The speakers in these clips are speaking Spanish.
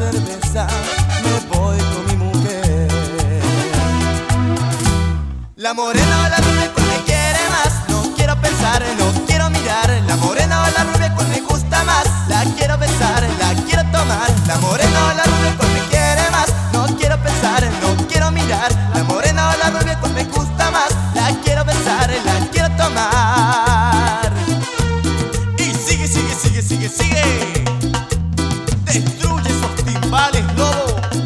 cerveza, me voy con mi mujer. La morena o la rubia, cuál me quiere más, no quiero pensar, no quiero mirar. La morena o la rubia, cuál me gusta más, la quiero besar, la quiero tomar. La morena o la rubia, cuál me quiere más, no quiero pensar, no quiero mirar. La morena o la rubia, cuál me gusta más, la quiero besar, la quiero tomar. Y sigue, sigue, sigue, sigue, sigue. Destruye esos timbales, lobo.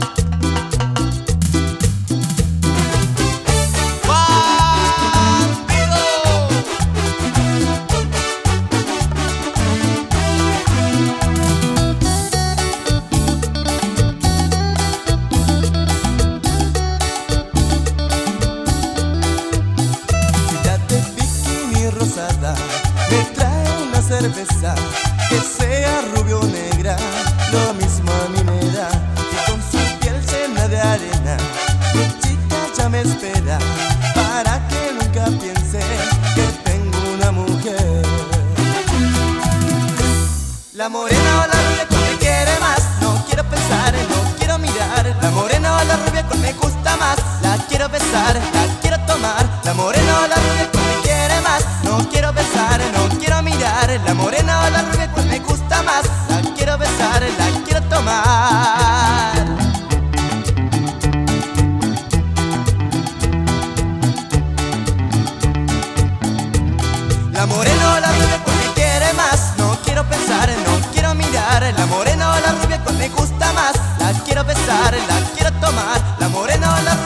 Me trae una cerveza que sea rubia o negra, lo mismo a mí me da. Y con su piel llena de arena, mi chica ya me espera, para que nunca piense que tengo una mujer. La morena o la rubia, cuál me quiere más, no quiero pensar, no quiero mirar. La morena o la rubia, cuál me gusta más, la quiero besar, la quiero tomar. La morena o la rubia, cuál me quiere más, no quiero besar, no quiero mirar. La morena o la rubia, cuál me gusta más, la quiero besar, la quiero tomar. La morena o la rubia, cuál me quiere más, no quiero pensar, no quiero mirar. La morena o la rubia, cuál me gusta más, la quiero besar, la quiero tomar. La morena o la rubia,